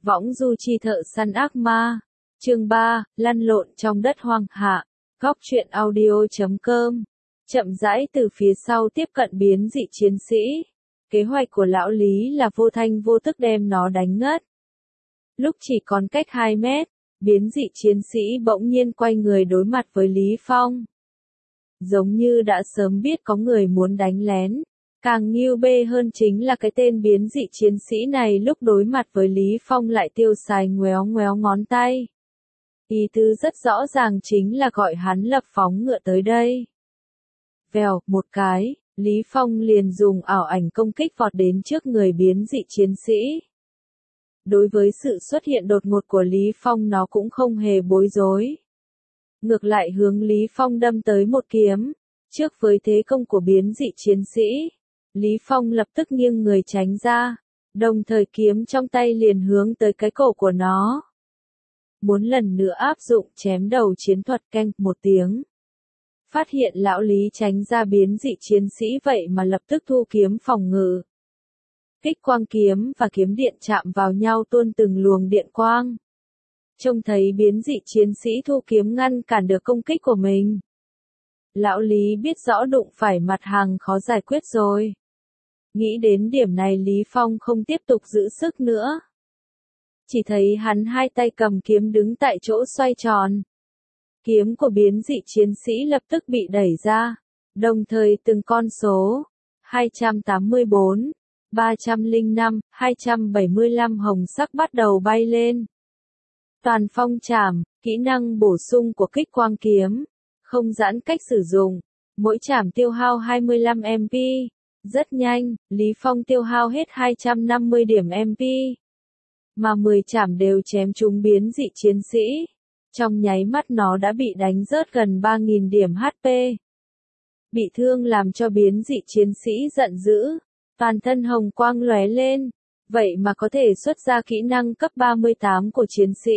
Võng du chi thợ săn ác ma. Chương 3, lăn lộn trong đất hoang hạ. Góc truyện audio.com. Chậm rãi từ phía sau tiếp cận biến dị chiến sĩ. Kế hoạch của lão Lý là vô thanh vô tức đem nó đánh ngất. Lúc chỉ còn cách 2 mét, biến dị chiến sĩ bỗng nhiên quay người đối mặt với Lý Phong. Giống như đã sớm biết có người muốn đánh lén. Càng nghiêu bê hơn chính là cái tên biến dị chiến sĩ này lúc đối mặt với Lý Phong lại tiêu xài ngoéo ngoéo ngón tay. Ý tứ rất rõ ràng chính là gọi hắn lập phóng ngựa tới đây. Vèo, một cái, Lý Phong liền dùng ảo ảnh công kích vọt đến trước người biến dị chiến sĩ. Đối với sự xuất hiện đột ngột của Lý Phong nó cũng không hề bối rối. Ngược lại hướng Lý Phong đâm tới một kiếm. Trước với thế công của biến dị chiến sĩ, Lý Phong lập tức nghiêng người tránh ra, đồng thời kiếm trong tay liền hướng tới cái cổ của nó. Muốn lần nữa áp dụng chém đầu chiến thuật canh một tiếng. Phát hiện lão Lý tránh ra biến dị chiến sĩ vậy mà lập tức thu kiếm phòng ngự. Kích quang kiếm và kiếm điện chạm vào nhau tuôn từng luồng điện quang. Trông thấy biến dị chiến sĩ thu kiếm ngăn cản được công kích của mình. Lão Lý biết rõ đụng phải mặt hàng khó giải quyết rồi. Nghĩ đến điểm này Lý Phong không tiếp tục giữ sức nữa. Chỉ thấy hắn hai tay cầm kiếm đứng tại chỗ xoay tròn. Kiếm của biến dị chiến sĩ lập tức bị đẩy ra. Đồng thời từng con số 284, 305, 275 hồng sắc bắt đầu bay lên. Toàn phong trảm, kỹ năng bổ sung của kích quang kiếm. Không giãn cách sử dụng. Mỗi trảm tiêu hao 25 MP. Rất nhanh, Lý Phong tiêu hao hết 250 điểm MP. Mà 10 trảm đều chém trúng biến dị chiến sĩ. Trong nháy mắt nó đã bị đánh rớt gần 3.000 điểm HP. Bị thương làm cho biến dị chiến sĩ giận dữ. Toàn thân hồng quang lóe lên. Vậy mà có thể xuất ra kỹ năng cấp 38 của chiến sĩ.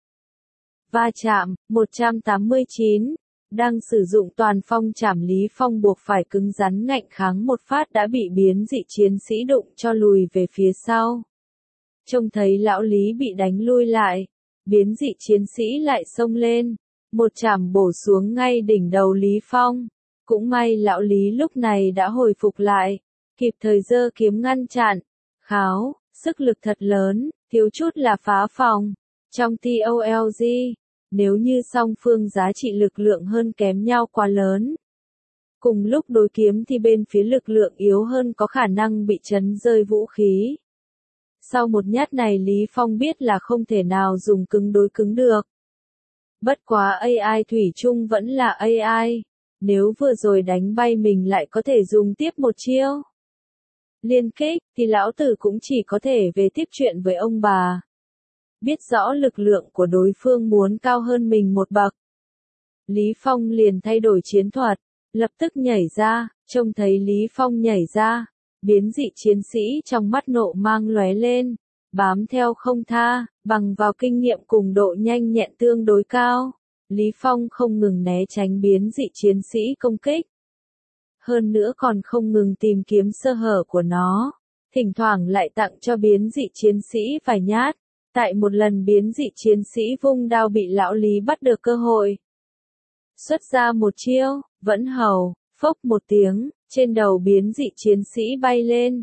Va chạm, 189. Đang sử dụng toàn phong trảm Lý Phong buộc phải cứng rắn ngạnh kháng một phát đã bị biến dị chiến sĩ đụng cho lùi về phía sau. Trông thấy lão Lý bị đánh lui lại, biến dị chiến sĩ lại xông lên, một chảm bổ xuống ngay đỉnh đầu Lý Phong. Cũng may lão Lý lúc này đã hồi phục lại, kịp thời giơ kiếm ngăn chặn. Kháo, sức lực thật lớn, thiếu chút là phá phòng. Trong TOLG, nếu như song phương giá trị lực lượng hơn kém nhau quá lớn. Cùng lúc đối kiếm thì bên phía lực lượng yếu hơn có khả năng bị chấn rơi vũ khí. Sau một nhát này Lý Phong biết là không thể nào dùng cứng đối cứng được. Bất quá AI thủy chung vẫn là AI. Nếu vừa rồi đánh bay mình lại có thể dùng tiếp một chiêu liên kích thì lão tử cũng chỉ có thể về tiếp chuyện với ông bà. Biết rõ lực lượng của đối phương muốn cao hơn mình một bậc. Lý Phong liền thay đổi chiến thuật, lập tức nhảy ra, trông thấy Lý Phong nhảy ra, biến dị chiến sĩ trong mắt nộ mang lóe lên, bám theo không tha, bằng vào kinh nghiệm cùng độ nhanh nhẹn tương đối cao. Lý Phong không ngừng né tránh biến dị chiến sĩ công kích. Hơn nữa còn không ngừng tìm kiếm sơ hở của nó, thỉnh thoảng lại tặng cho biến dị chiến sĩ vài nhát. Tại một lần biến dị chiến sĩ vung đao bị lão Lý bắt được cơ hội. Xuất ra một chiêu, vẫn hầu, phốc một tiếng, trên đầu biến dị chiến sĩ bay lên.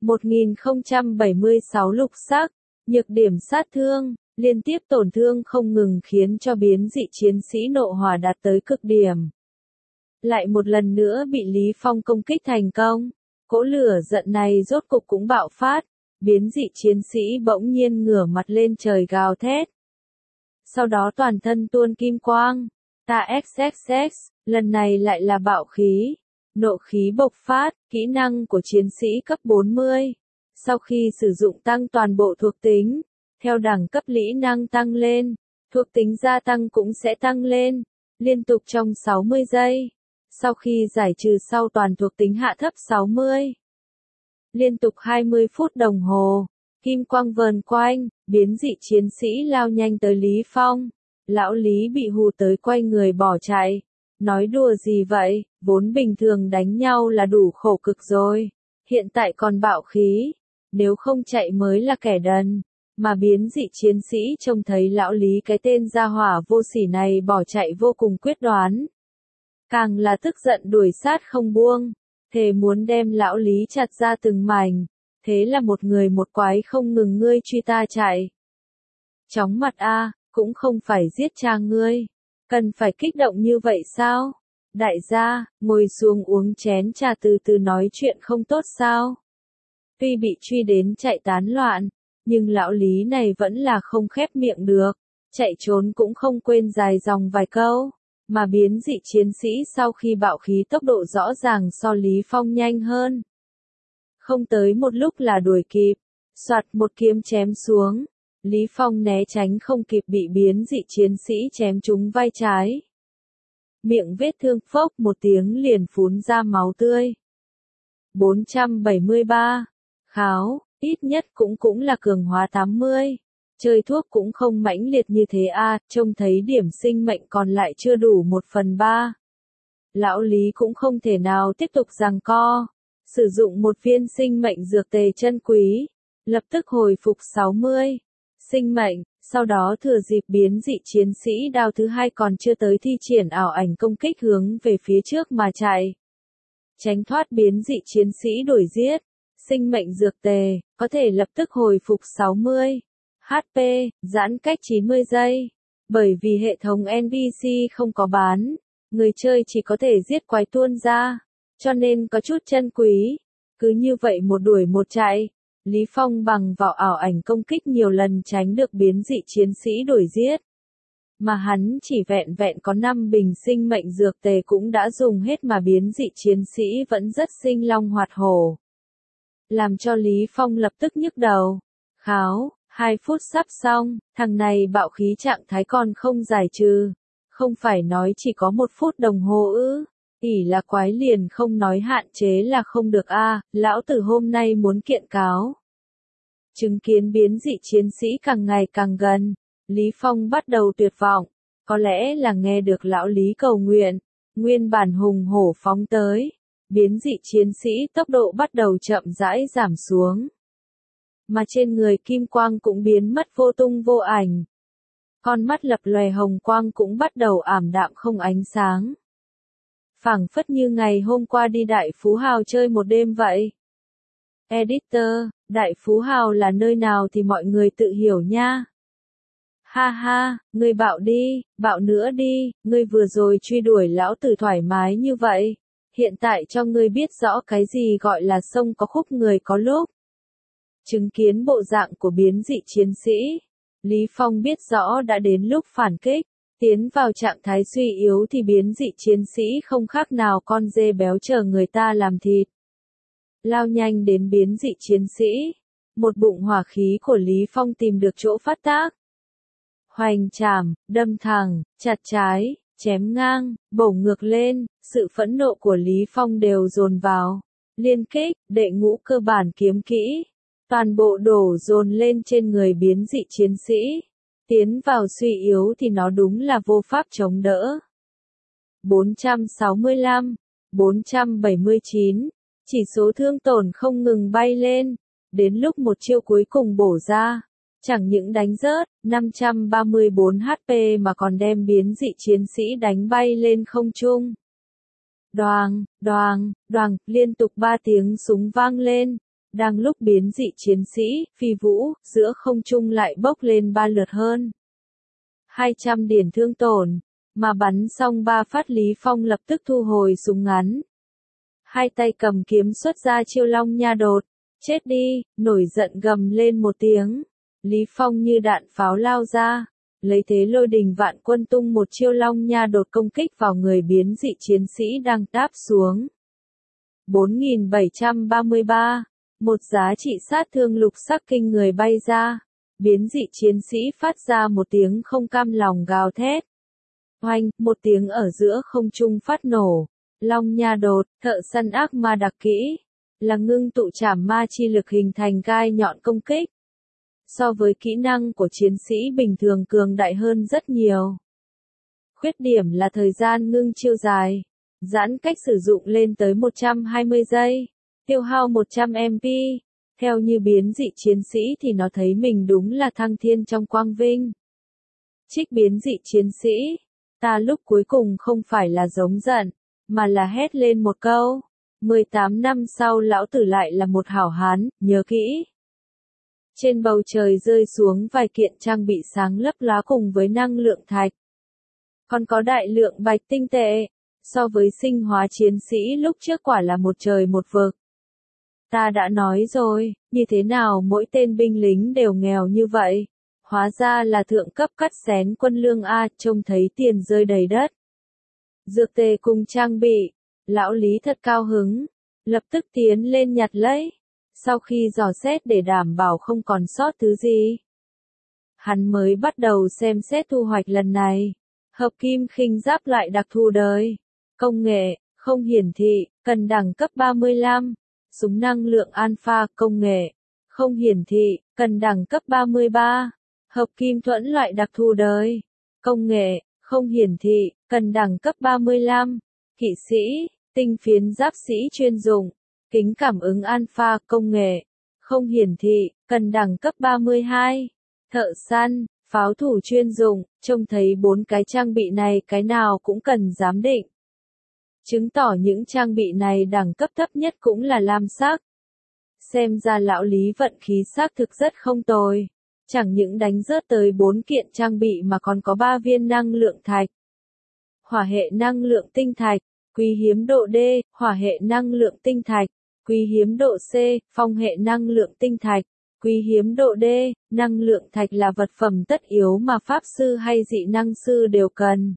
1076 lục sắc, nhược điểm sát thương, liên tiếp tổn thương không ngừng khiến cho biến dị chiến sĩ nộ hỏa đạt tới cực điểm. Lại một lần nữa bị Lý Phong công kích thành công. Cỗ lửa giận này rốt cục cũng bạo phát. Biến dị chiến sĩ bỗng nhiên ngửa mặt lên trời gào thét. Sau đó toàn thân tuôn kim quang. Ta XXX, lần này lại là bạo khí. Nộ khí bộc phát, kỹ năng của chiến sĩ cấp 40. Sau khi sử dụng tăng toàn bộ thuộc tính, theo đẳng cấp kỹ năng tăng lên, thuộc tính gia tăng cũng sẽ tăng lên, liên tục trong 60 giây. Sau khi giải trừ sau toàn thuộc tính hạ thấp 60. Liên tục 20 phút đồng hồ, kim quang vờn quanh, biến dị chiến sĩ lao nhanh tới Lý Phong. Lão Lý bị hù tới quay người bỏ chạy. Nói đùa gì vậy, vốn bình thường đánh nhau là đủ khổ cực rồi. Hiện tại còn bạo khí, nếu không chạy mới là kẻ đần. Mà biến dị chiến sĩ trông thấy lão Lý cái tên gia hỏa vô sỉ này bỏ chạy vô cùng quyết đoán. Càng là tức giận đuổi sát không buông, thề muốn đem lão Lý chặt ra từng mảnh. Thế là một người một quái không ngừng ngươi truy ta chạy. Chóng mặt a, cũng không phải giết cha ngươi. Cần phải kích động như vậy sao? Đại gia, ngồi xuống uống chén trà từ từ nói chuyện không tốt sao? Tuy bị truy đến chạy tán loạn, nhưng lão Lý này vẫn là không khép miệng được. Chạy trốn cũng không quên dài dòng vài câu. Mà biến dị chiến sĩ sau khi bạo khí tốc độ rõ ràng so Lý Phong nhanh hơn. Không tới một lúc là đuổi kịp. Soạt một kiếm chém xuống. Lý Phong né tránh không kịp bị biến dị chiến sĩ chém trúng vai trái. Miệng vết thương phốc một tiếng liền phún ra máu tươi. 473. Kháo, ít nhất cũng là cường hóa 80. Chơi thuốc cũng không mãnh liệt như thế a, trông thấy điểm sinh mệnh còn lại chưa đủ 1/3. Lão Lý cũng không thể nào tiếp tục giằng co. Sử dụng một viên sinh mệnh dược tề chân quý. Lập tức hồi phục 60. Sinh mệnh, sau đó thừa dịp biến dị chiến sĩ đao thứ hai còn chưa tới thi triển ảo ảnh công kích hướng về phía trước mà chạy. Tránh thoát biến dị chiến sĩ đuổi giết. Sinh mệnh dược tề, có thể lập tức hồi phục 60. HP, giãn cách 90 giây. Bởi vì hệ thống NPC không có bán, người chơi chỉ có thể giết quái tuôn ra, cho nên có chút chân quý. Cứ như vậy một đuổi một chạy, Lý Phong bằng vào ảo ảnh công kích nhiều lần tránh được biến dị chiến sĩ đuổi giết. Mà hắn chỉ vẹn vẹn có 5 bình sinh mệnh dược tề cũng đã dùng hết mà biến dị chiến sĩ vẫn rất sinh long hoạt hổ. Làm cho Lý Phong lập tức nhức đầu. Kháo, 2 phút sắp xong, thằng này bạo khí trạng thái còn không giải trừ. Không phải nói chỉ có 1 phút đồng hồ ư. Ỉ là quái liền không nói hạn chế là không được a, lão tử hôm nay muốn kiện cáo. Chứng kiến biến dị chiến sĩ càng ngày càng gần, Lý Phong bắt đầu tuyệt vọng. Có lẽ là nghe được lão Lý cầu nguyện, nguyên bản hùng hổ phóng tới. Biến dị chiến sĩ tốc độ bắt đầu chậm rãi giảm xuống. Mà trên người kim quang cũng biến mất vô tung vô ảnh. Con mắt lập lòe hồng quang cũng bắt đầu ảm đạm không ánh sáng. Phảng phất như ngày hôm qua đi Đại Phú Hào chơi một đêm vậy. Editor, Đại Phú Hào là nơi nào thì mọi người tự hiểu nha. Ha ha, ngươi bạo đi, bạo nữa đi, ngươi vừa rồi truy đuổi lão tử thoải mái như vậy. Hiện tại cho ngươi biết rõ cái gì gọi là sông có khúc người có lúc. Chứng kiến bộ dạng của biến dị chiến sĩ, Lý Phong biết rõ đã đến lúc phản kích. Tiến vào trạng thái suy yếu thì biến dị chiến sĩ không khác nào con dê béo chờ người ta làm thịt. Lao nhanh đến biến dị chiến sĩ. Một bụng hỏa khí của Lý Phong tìm được chỗ phát tác. Hoành chảm, đâm thẳng, chặt trái, chém ngang, bổ ngược lên, sự phẫn nộ của Lý Phong đều dồn vào. Liên kích, đệ ngũ cơ bản kiếm kỹ. Toàn bộ đổ dồn lên trên người biến dị chiến sĩ. Tiến vào suy yếu thì nó đúng là vô pháp chống đỡ. 465, 479, chỉ số thương tổn không ngừng bay lên. Đến lúc một chiêu cuối cùng bổ ra, chẳng những đánh rớt 534 HP mà còn đem biến dị chiến sĩ đánh bay lên không trung. Đoàng, đoàng, đoàng, liên tục 3 tiếng súng vang lên. Đang lúc biến dị chiến sĩ, phi vũ, giữa không trung lại bốc lên 3 lượt hơn. 200 điểm thương tổn, mà bắn xong 3 phát Lý Phong lập tức thu hồi súng ngắn. Hai tay cầm kiếm xuất ra chiêu long nha đột, chết đi, nổi giận gầm lên một tiếng. Lý Phong như đạn pháo lao ra, lấy thế lôi đình vạn quân tung một chiêu long nha đột công kích vào người biến dị chiến sĩ đang đáp xuống. 4733, một giá trị sát thương lục sắc kinh người bay ra. Biến dị chiến sĩ phát ra một tiếng không cam lòng gào thét. Oanh, một tiếng ở giữa không trung phát nổ. Long nha đột, thợ săn ác ma đặc kỹ, là ngưng tụ trảm ma chi lực hình thành gai nhọn công kích. So với kỹ năng của chiến sĩ bình thường cường đại hơn rất nhiều. Khuyết điểm là thời gian ngưng chiêu dài, giãn cách sử dụng lên tới 120 giây, tiêu hao 100 MP. Theo như biến dị chiến sĩ thì nó thấy mình đúng là thăng thiên trong quang vinh. Trích biến dị chiến sĩ, ta lúc cuối cùng không phải là giống giận, mà là hét lên một câu. 18 năm sau lão tử lại là một hảo hán, nhớ kỹ. Trên bầu trời rơi xuống vài kiện trang bị sáng lấp lóa cùng với năng lượng thạch. Còn có đại lượng bạch tinh tệ, so với sinh hóa chiến sĩ lúc trước quả là một trời một vực. Ta đã nói rồi, như thế nào mỗi tên binh lính đều nghèo như vậy? Hóa ra là thượng cấp cắt xén quân lương A, trông thấy tiền rơi đầy đất. Dược tề cùng trang bị, lão Lý thật cao hứng, lập tức tiến lên nhặt lấy. Sau khi dò xét để đảm bảo không còn sót thứ gì, hắn mới bắt đầu xem xét thu hoạch lần này. Hợp kim khinh giáp loại đặc thù đời. Công nghệ, không hiển thị, cần đẳng cấp 35. Súng năng lượng alpha, công nghệ, không hiển thị, cần đẳng cấp 33. Hợp kim thuẫn loại đặc thù đời. Công nghệ, không hiển thị, cần đẳng cấp 35. Kỵ sĩ, tinh phiến giáp sĩ chuyên dụng. Kính cảm ứng alpha, công nghệ, không hiển thị, cần đẳng cấp 32. Thợ săn, pháo thủ chuyên dụng, trông thấy 4 cái trang bị này cái nào cũng cần giám định. Chứng tỏ những trang bị này đẳng cấp thấp nhất cũng là lam sắc. Xem ra lão Lý vận khí xác thực rất không tồi. Chẳng những đánh rớt tới 4 kiện trang bị mà còn có 3 viên năng lượng thạch. Hỏa hệ năng lượng tinh thạch, quý hiếm độ D, hỏa hệ năng lượng tinh thạch, quý hiếm độ C, phong hệ năng lượng tinh thạch, quý hiếm độ D. Năng lượng thạch là vật phẩm tất yếu mà pháp sư hay dị năng sư đều cần.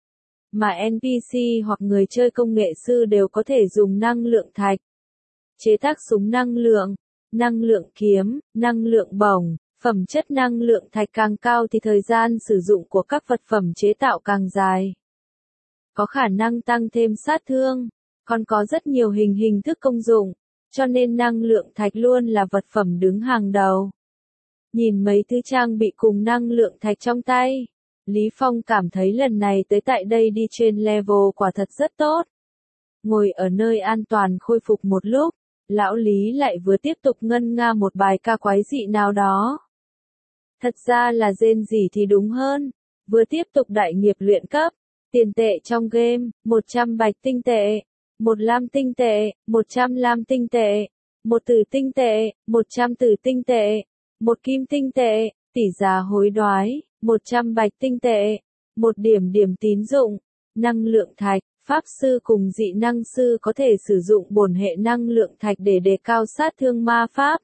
Mà NPC hoặc người chơi công nghệ sư đều có thể dùng năng lượng thạch. Chế tác súng năng lượng kiếm, năng lượng bổng, phẩm chất năng lượng thạch càng cao thì thời gian sử dụng của các vật phẩm chế tạo càng dài. Có khả năng tăng thêm sát thương, còn có rất nhiều hình thức công dụng, cho nên năng lượng thạch luôn là vật phẩm đứng hàng đầu. Nhìn mấy thứ trang bị cùng năng lượng thạch trong tay, Lý Phong cảm thấy lần này tới tại đây đi trên level quả thật rất tốt. Ngồi ở nơi an toàn khôi phục một lúc, lão Lý lại vừa tiếp tục ngân nga một bài ca quái dị nào đó. Thật ra là rên rỉ thì đúng hơn, vừa tiếp tục đại nghiệp luyện cấp, tiền tệ trong game, 100 bạch tinh tệ, 1 lam tinh tệ, 100 lam tinh tệ, 1 tử tinh tệ, 100 tử tinh tệ, 1 kim tinh tệ, tỷ giá hối đoái, 100 bạch tinh tệ, 1 điểm tín dụng, năng lượng thạch, pháp sư cùng dị năng sư có thể sử dụng bổn hệ năng lượng thạch để đề cao sát thương ma pháp.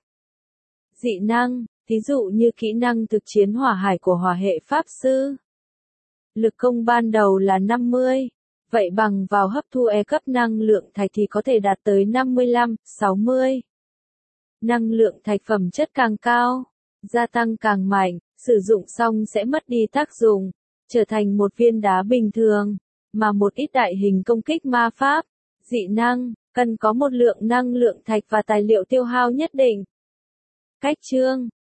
Dị năng, ví dụ như kỹ năng thực chiến hỏa hải của hỏa hệ pháp sư. Lực công ban đầu là 50, vậy bằng vào hấp thu E cấp năng lượng thạch thì có thể đạt tới 55, 60. Năng lượng thạch phẩm chất càng cao, gia tăng càng mạnh, sử dụng xong sẽ mất đi tác dụng, trở thành một viên đá bình thường, mà một ít đại hình công kích ma pháp, dị năng, cần có một lượng năng lượng thạch và tài liệu tiêu hao nhất định. Cách chương